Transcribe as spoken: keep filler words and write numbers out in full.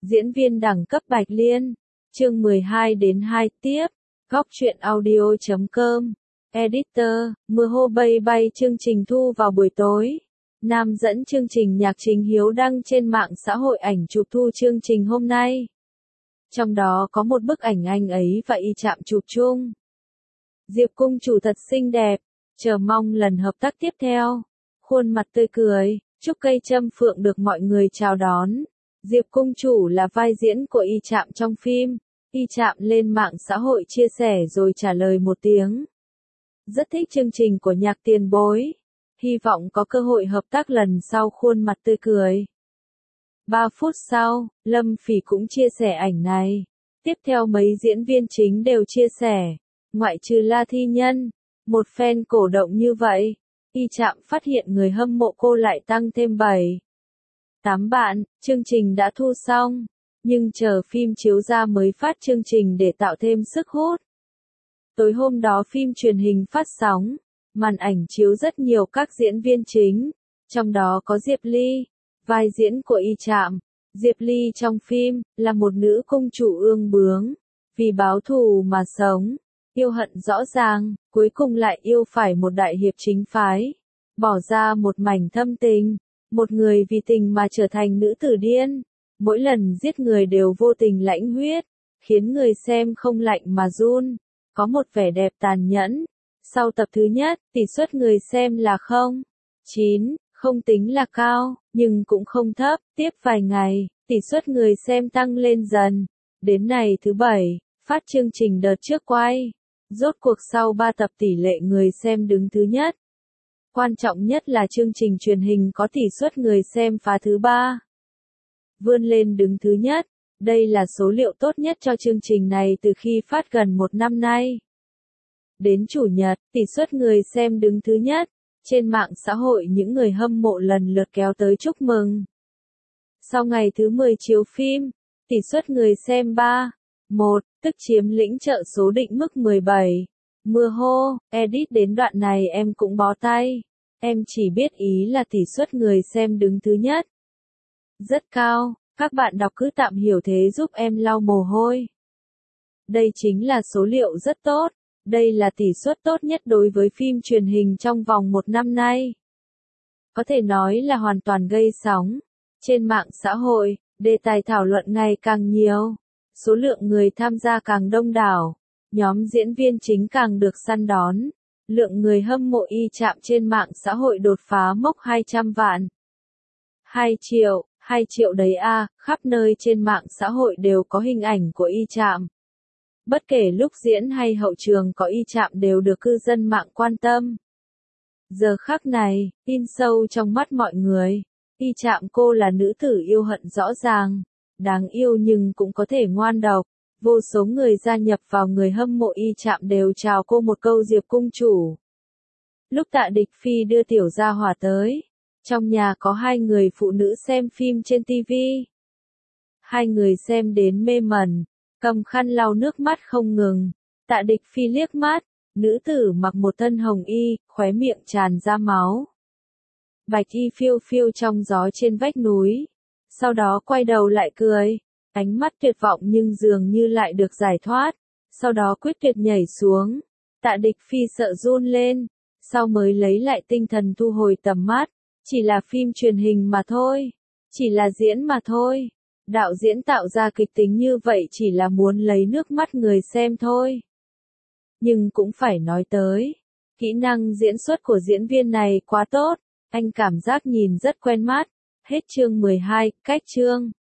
Diễn viên đẳng cấp Bạch Liên. Chương mười hai đến hai tiếp. Góc truyện audio chấm com. Editor, mưa hô bay bay chương trình thu vào buổi tối. Nam dẫn chương trình nhạc Trình Hiếu đăng trên mạng xã hội ảnh chụp thu chương trình hôm nay. Trong đó có một bức ảnh anh ấy và Y Trạm chụp chung. Diệp Cung Chủ thật xinh đẹp, chờ mong lần hợp tác tiếp theo. Khuôn mặt tươi cười, Trúc Cây Trâm Phượng được mọi người chào đón. Diệp Cung Chủ là vai diễn của Y Trạm trong phim. Y Trạm lên mạng xã hội chia sẻ rồi trả lời một tiếng. Rất thích chương trình của nhạc tiền bối. Hy vọng có cơ hội hợp tác lần sau. Khuôn mặt tươi cười. ba phút sau, Lâm Phỉ cũng chia sẻ ảnh này. Tiếp theo mấy diễn viên chính đều chia sẻ. Ngoại trừ La Thi Nhân, một fan cổ động như vậy, Y Trạm phát hiện người hâm mộ cô lại tăng thêm bảy, tám bạn. Chương trình đã thu xong, nhưng chờ phim chiếu ra mới phát chương trình để tạo thêm sức hút. Tối hôm đó phim truyền hình phát sóng, màn ảnh chiếu rất nhiều các diễn viên chính, trong đó có Diệp Ly, vai diễn của Y Trạm. Diệp Ly trong phim là một nữ công chủ ương bướng, vì báo thù mà sống, yêu hận rõ ràng, cuối cùng lại yêu phải một đại hiệp chính phái, bỏ ra một mảnh thâm tình, một người vì tình mà trở thành nữ tử điên, mỗi lần giết người đều vô tình lãnh huyết, khiến người xem không lạnh mà run, có một vẻ đẹp tàn nhẫn. Sau tập thứ nhất, tỷ suất người xem là không phẩy chín, không tính là cao, nhưng cũng không thấp. Tiếp vài ngày, tỷ suất người xem tăng lên dần. Đến ngày thứ bảy, phát chương trình đợt trước quay. Rốt cuộc sau ba tập tỷ lệ người xem đứng thứ nhất. Quan trọng nhất là chương trình truyền hình có tỷ suất người xem phá thứ ba. Vươn lên đứng thứ nhất. Đây là số liệu tốt nhất cho chương trình này từ khi phát gần một năm nay. Đến Chủ nhật, tỷ suất người xem đứng thứ nhất. Trên mạng xã hội những người hâm mộ lần lượt kéo tới chúc mừng. Sau ngày thứ mười chiếu phim, tỷ suất người xem ba, một, tức chiếm lĩnh trợ số định mức mười bảy. Mưa hô, edit đến đoạn này em cũng bó tay. Em chỉ biết ý là tỷ suất người xem đứng thứ nhất. Rất cao, các bạn đọc cứ tạm hiểu thế giúp em lau mồ hôi. Đây chính là số liệu rất tốt. Đây là tỷ suất tốt nhất đối với phim truyền hình trong vòng một năm nay. Có thể nói là hoàn toàn gây sóng. Trên mạng xã hội, đề tài thảo luận ngày càng nhiều. Số lượng người tham gia càng đông đảo. Nhóm diễn viên chính càng được săn đón. Lượng người hâm mộ Y Trạm trên mạng xã hội đột phá mốc hai trăm vạn. hai triệu, hai triệu đấy à, khắp nơi trên mạng xã hội đều có hình ảnh của Y Trạm. Bất kể lúc diễn hay hậu trường có Y Trạm đều được cư dân mạng quan tâm. Giờ khắc này, in sâu trong mắt mọi người. Y Trạm cô là nữ tử yêu hận rõ ràng, đáng yêu nhưng cũng có thể ngoan độc. Vô số người gia nhập vào người hâm mộ Y Trạm đều chào cô một câu Diệp Cung Chủ. Lúc Tạ Địch Phi đưa tiểu gia hỏa tới, trong nhà có hai người phụ nữ xem phim trên ti vi. Hai người xem đến mê mẩn, cầm khăn lau nước mắt không ngừng. Tạ Địch Phi liếc mắt, nữ tử mặc một thân hồng y, khóe miệng tràn ra máu. Bạch y phiêu phiêu trong gió trên vách núi. Sau đó quay đầu lại cười, ánh mắt tuyệt vọng nhưng dường như lại được giải thoát. Sau đó quyết tuyệt nhảy xuống. Tạ Địch Phi sợ run lên, sau mới lấy lại tinh thần thu hồi tầm mắt. Chỉ là phim truyền hình mà thôi, chỉ là diễn mà thôi. Đạo diễn tạo ra kịch tính như vậy chỉ là muốn lấy nước mắt người xem thôi. Nhưng cũng phải nói tới, kỹ năng diễn xuất của diễn viên này quá tốt, anh cảm giác nhìn rất quen mắt. Hết chương mười hai, cách chương.